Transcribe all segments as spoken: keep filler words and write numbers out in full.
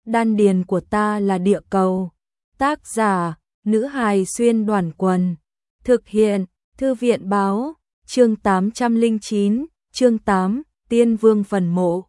Đan điền của ta là địa cầu. Tác giả, nữ hài xuyên đoàn quần. Thực hiện, thư viện báo, chương tám trăm lẻ chín, chương tám, Tiên Vương phần mộ.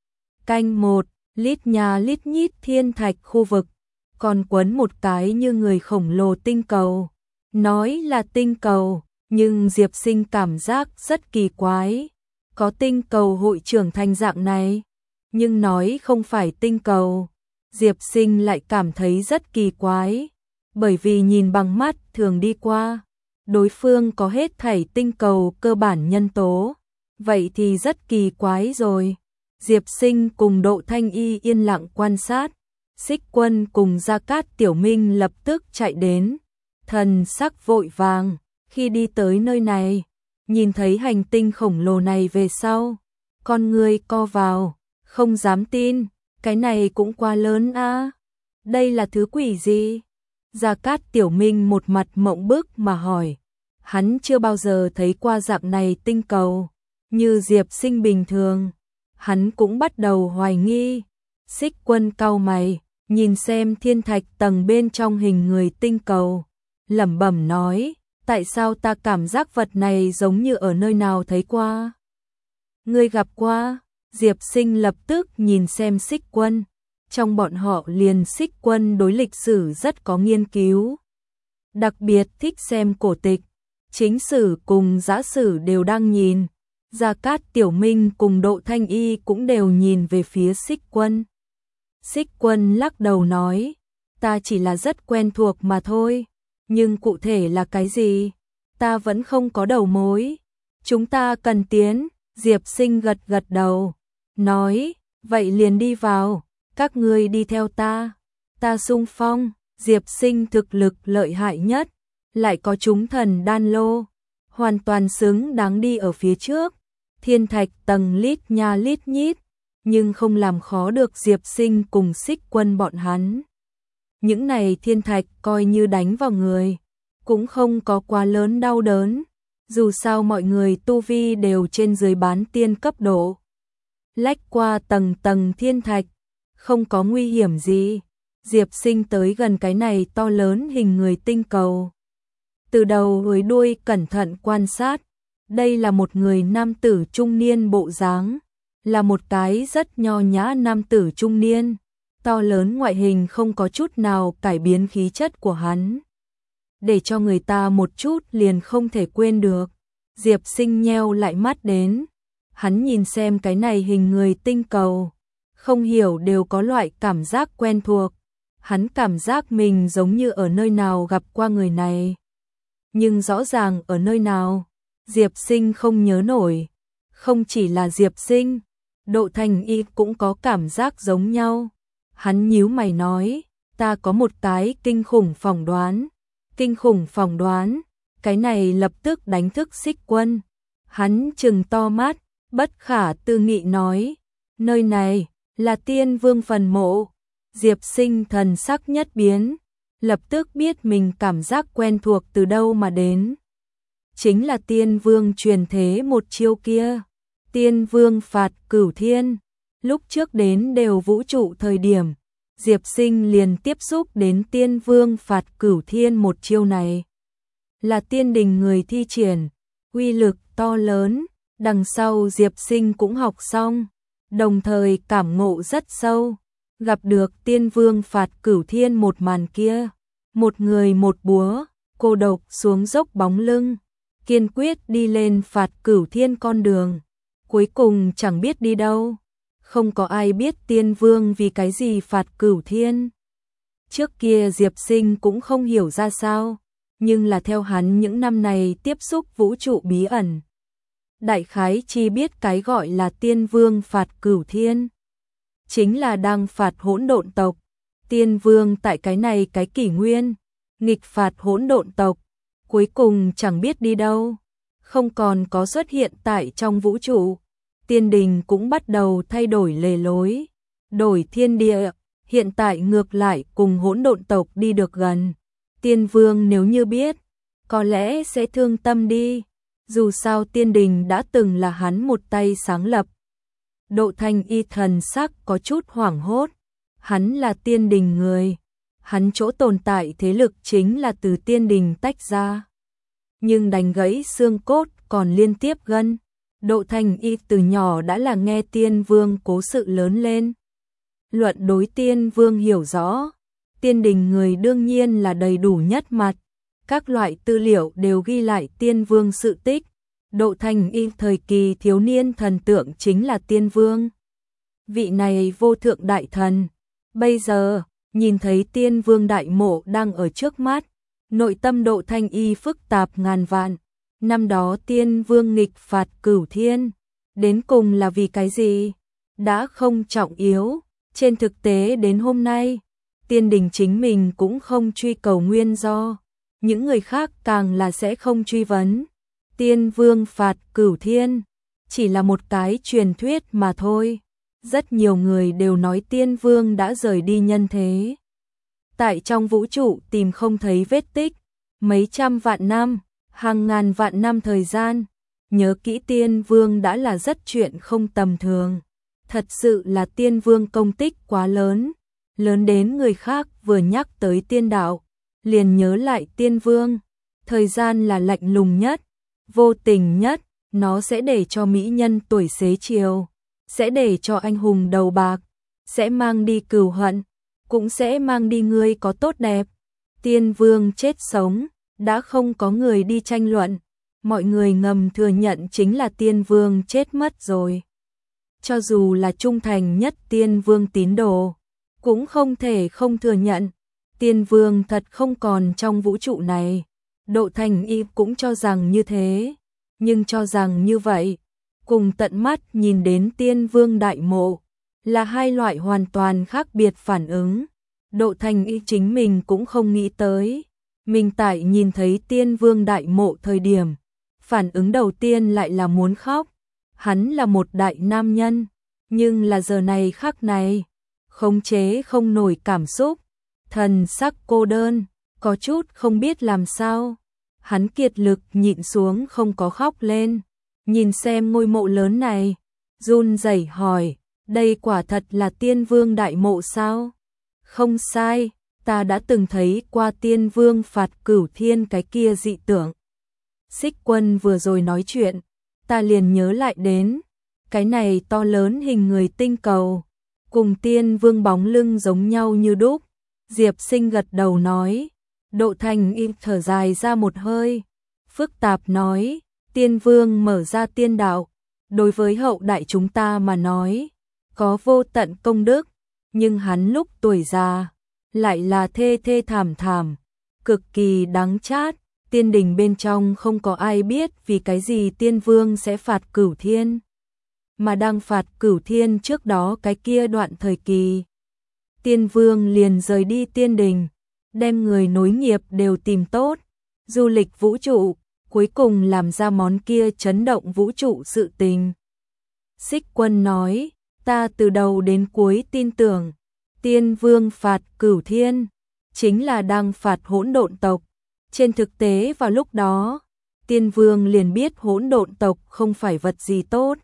Canh một, lít nhà lít nhít thiên thạch khu vực, còn quấn một cái như người khổng lồ tinh cầu. Nói là tinh cầu, nhưng Diệp Sinh cảm giác rất kỳ quái. Có tinh cầu hội trưởng thành dạng này, nhưng nói không phải tinh cầu, Diệp Sinh lại cảm thấy rất kỳ quái, bởi vì nhìn bằng mắt thường đi qua, đối phương có hết thảy tinh cầu cơ bản nhân tố, vậy thì rất kỳ quái rồi. Diệp Sinh cùng Độ Thanh Y yên lặng quan sát, Xích Quân cùng Gia Cát Tiểu Minh lập tức chạy đến, thần sắc vội vàng, khi đi tới nơi này, nhìn thấy hành tinh khổng lồ này về sau, con người co vào, không dám tin, cái này cũng quá lớn a. Đây là thứ quỷ gì? Gia Cát Tiểu Minh một mặt mộng bức mà hỏi, hắn chưa bao giờ thấy qua dạng này tinh cầu, như Diệp Sinh bình thường, hắn cũng bắt đầu hoài nghi. Xích Quân cau mày, nhìn xem thiên thạch tầng bên trong hình người tinh cầu, lẩm bẩm nói, tại sao ta cảm giác vật này giống như ở nơi nào thấy qua? Ngươi gặp qua? Diệp Sinh lập tức nhìn xem Xích Quân, trong bọn họ liền Xích Quân đối lịch sử rất có nghiên cứu, đặc biệt thích xem cổ tịch, chính sử cùng giã sử đều đang nhìn. Gia Cát Tiểu Minh cùng Độ Thanh Y cũng đều nhìn về phía Xích Quân. Xích Quân lắc đầu nói, ta chỉ là rất quen thuộc mà thôi, nhưng cụ thể là cái gì, ta vẫn không có đầu mối. Chúng ta cần tiến. Diệp Sinh gật gật đầu, nói, vậy liền đi vào, các ngươi đi theo ta, ta xung phong. Diệp Sinh thực lực lợi hại nhất, lại có chúng thần đan lô, hoàn toàn xứng đáng đi ở phía trước. Thiên thạch tầng lít nha lít nhít, nhưng không làm khó được Diệp Sinh cùng Xích Quân bọn hắn. Những này thiên thạch coi như đánh vào người, cũng không có quá lớn đau đớn, dù sao mọi người tu vi đều trên dưới bán tiên cấp độ. Lách qua tầng tầng thiên thạch, không có nguy hiểm gì. Diệp Sinh tới gần cái này to lớn hình người tinh cầu, từ đầu tới đuôi cẩn thận quan sát. Đây là một người nam tử trung niên bộ dáng, là một cái rất nho nhã nam tử trung niên, to lớn ngoại hình không có chút nào cải biến khí chất của hắn, để cho người ta một chút liền không thể quên được. Diệp Sinh nheo lại mắt đến, hắn nhìn xem cái này hình người tinh cầu, không hiểu đều có loại cảm giác quen thuộc, hắn cảm giác mình giống như ở nơi nào gặp qua người này, nhưng rõ ràng ở nơi nào, Diệp Sinh không nhớ nổi. Không chỉ là Diệp Sinh, Độ Thanh Y cũng có cảm giác giống nhau. Hắn nhíu mày nói, ta có một cái kinh khủng phỏng đoán. Kinh khủng phỏng đoán, cái này lập tức đánh thức Xích Quân. Hắn trừng to mắt, bất khả tư nghị nói, nơi này là Tiên Vương phần mộ. Diệp Sinh thần sắc nhất biến, lập tức biết mình cảm giác quen thuộc từ đâu mà đến. Chính là Tiên Vương truyền thế một chiêu kia, Tiên Vương phạt cửu thiên. Lúc trước đến đều vũ trụ thời điểm, Diệp Sinh liền tiếp xúc đến Tiên Vương phạt cửu thiên một chiêu này. Là tiên đình người thi triển, uy lực to lớn, đằng sau Diệp Sinh cũng học xong, đồng thời cảm ngộ rất sâu. Gặp được Tiên Vương phạt cửu thiên một màn kia, một người một búa, cô độc xuống dốc bóng lưng, kiên quyết đi lên phạt cửu thiên con đường, cuối cùng chẳng biết đi đâu. Không có ai biết Tiên Vương vì cái gì phạt cửu thiên. Trước kia Diệp Sinh cũng không hiểu ra sao, nhưng là theo hắn những năm này tiếp xúc vũ trụ bí ẩn, đại khái chi biết cái gọi là Tiên Vương phạt cửu thiên, chính là đang phạt hỗn độn tộc. Tiên Vương tại cái này cái kỷ nguyên, nghịch phạt hỗn độn tộc, cuối cùng chẳng biết đi đâu, không còn có xuất hiện tại trong vũ trụ. Tiên đình cũng bắt đầu thay đổi lề lối, đổi thiên địa, hiện tại ngược lại cùng hỗn độn tộc đi được gần. Tiên Vương nếu như biết, có lẽ sẽ thương tâm đi, dù sao tiên đình đã từng là hắn một tay sáng lập. Độ Thanh Y thần sắc có chút hoảng hốt, hắn là tiên đình người, hắn chỗ tồn tại thế lực chính là từ tiên đình tách ra. Nhưng đánh gãy xương cốt còn liên tiếp gân. Độ Thành Y từ nhỏ đã là nghe Tiên Vương cố sự lớn lên. Luận đối Tiên Vương hiểu rõ, tiên đình người đương nhiên là đầy đủ nhất mặt. Các loại tư liệu đều ghi lại Tiên Vương sự tích. Độ Thành Y thời kỳ thiếu niên thần tượng chính là Tiên Vương. Vị này vô thượng đại thần. Bây giờ, nhìn thấy Tiên Vương đại mộ đang ở trước mắt, nội tâm Độ Thành Y phức tạp ngàn vạn. Năm đó Tiên Vương nghịch phạt Cửu Thiên, đến cùng là vì cái gì? Đã không trọng yếu, trên thực tế đến hôm nay, tiên đình chính mình cũng không truy cầu nguyên do, những người khác càng là sẽ không truy vấn. Tiên Vương phạt Cửu Thiên, chỉ là một cái truyền thuyết mà thôi. Rất nhiều người đều nói Tiên Vương đã rời đi nhân thế. Tại trong vũ trụ tìm không thấy vết tích, mấy trăm vạn năm, hàng ngàn vạn năm thời gian, nhớ kỹ Tiên Vương đã là rất chuyện không tầm thường. Thật sự là Tiên Vương công tích quá lớn, lớn đến người khác vừa nhắc tới tiên đạo, liền nhớ lại Tiên Vương. Thời gian là lạnh lùng nhất, vô tình nhất, nó sẽ để cho mỹ nhân tuổi xế chiều, sẽ để cho anh hùng đầu bạc, sẽ mang đi cừu hận, cũng sẽ mang đi người có tốt đẹp. Tiên Vương chết sống, đã không có người đi tranh luận, mọi người ngầm thừa nhận chính là Tiên Vương chết mất rồi. Cho dù là trung thành nhất Tiên Vương tín đồ, cũng không thể không thừa nhận, Tiên Vương thật không còn trong vũ trụ này. Độ Thành Y cũng cho rằng như thế, nhưng cho rằng như vậy, cùng tận mắt nhìn đến Tiên Vương đại mộ, là hai loại hoàn toàn khác biệt phản ứng. Độ Thành Y chính mình cũng không nghĩ tới, mình tại nhìn thấy Tiên Vương đại mộ thời điểm, phản ứng đầu tiên lại là muốn khóc. Hắn là một đại nam nhân, nhưng là giờ này khắc này, khống chế không nổi cảm xúc, thần sắc cô đơn, có chút không biết làm sao. Hắn kiệt lực nhịn xuống không có khóc lên, nhìn xem ngôi mộ lớn này, run rẩy hỏi, đây quả thật là Tiên Vương đại mộ sao? Không sai, ta đã từng thấy qua Tiên Vương phạt Cửu Thiên cái kia dị tượng. Xích Quân vừa rồi nói chuyện, ta liền nhớ lại đến, cái này to lớn hình người tinh cầu, cùng Tiên Vương bóng lưng giống nhau như đúc. Diệp Sinh gật đầu nói. Độ Thành Y thở dài ra một hơi, phức tạp nói, Tiên Vương mở ra tiên đạo, đối với hậu đại chúng ta mà nói, có vô tận công đức, nhưng hắn lúc tuổi già, lại là thê thê thảm thảm, cực kỳ đắng chát. Tiên đình bên trong không có ai biết vì cái gì Tiên Vương sẽ phạt Cửu Thiên, mà đang phạt Cửu Thiên trước đó cái kia đoạn thời kỳ, Tiên Vương liền rời đi tiên đình, đem người nối nghiệp đều tìm tốt, du lịch vũ trụ, cuối cùng làm ra món kia chấn động vũ trụ sự tình. Xích Quân nói, ta từ đầu đến cuối tin tưởng, Tiên Vương phạt Cửu Thiên, chính là đang phạt hỗn độn tộc. Trên thực tế vào lúc đó, Tiên Vương liền biết hỗn độn tộc không phải vật gì tốt.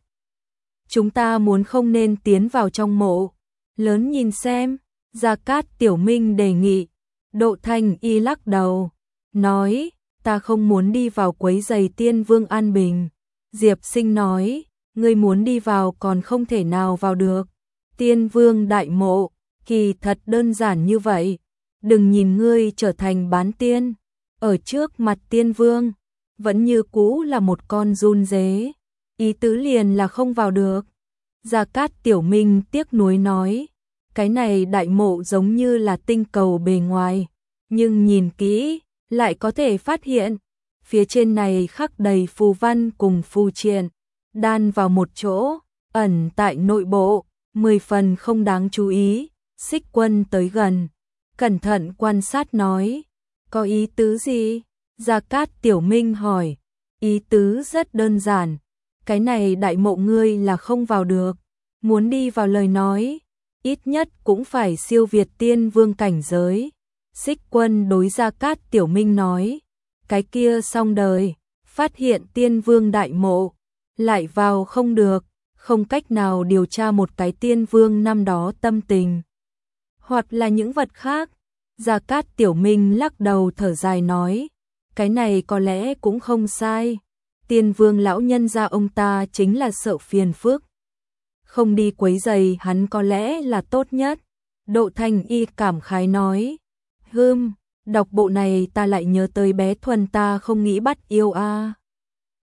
Chúng ta muốn không nên tiến vào trong mộ, lớn nhìn xem, Gia Cát Tiểu Minh đề nghị. Độ Thành Y lắc đầu, nói, ta không muốn đi vào quấy rầy Tiên Vương an bình. Diệp Sinh nói, ngươi muốn đi vào còn không thể nào vào được. Tiên Vương đại mộ, kỳ thật đơn giản như vậy. Đừng nhìn ngươi trở thành bán tiên, ở trước mặt Tiên Vương, vẫn như cũ là một con run dế. Ý tứ liền là không vào được. Gia Cát Tiểu Minh tiếc nuối nói, cái này đại mộ giống như là tinh cầu bề ngoài, nhưng nhìn kỹ, lại có thể phát hiện, phía trên này khắc đầy phù văn cùng phù triện, đan vào một chỗ, ẩn tại nội bộ, mười phần không đáng chú ý. Xích Quân tới gần, cẩn thận quan sát nói, có ý tứ gì? Gia Cát Tiểu Minh hỏi, ý tứ rất đơn giản, cái này đại mộ ngươi là không vào được, muốn đi vào lời nói, ít nhất cũng phải siêu việt Tiên Vương cảnh giới. Xích Quân đối Gia Cát Tiểu Minh nói, cái kia xong đời, phát hiện Tiên Vương đại mộ, lại vào không được, không cách nào điều tra một cái Tiên Vương năm đó tâm tình. hoặc là những vật khác. Gia Cát Tiểu Minh lắc đầu thở dài nói, cái này có lẽ cũng không sai. Tiên Vương lão nhân gia ông ta chính là sợ phiền phức, không đi quấy rầy hắn có lẽ là tốt nhất. Độ Thành Y cảm khái nói, hừm, đọc bộ này ta lại nhớ tới bé Thuần ta không nghĩ bắt yêu a.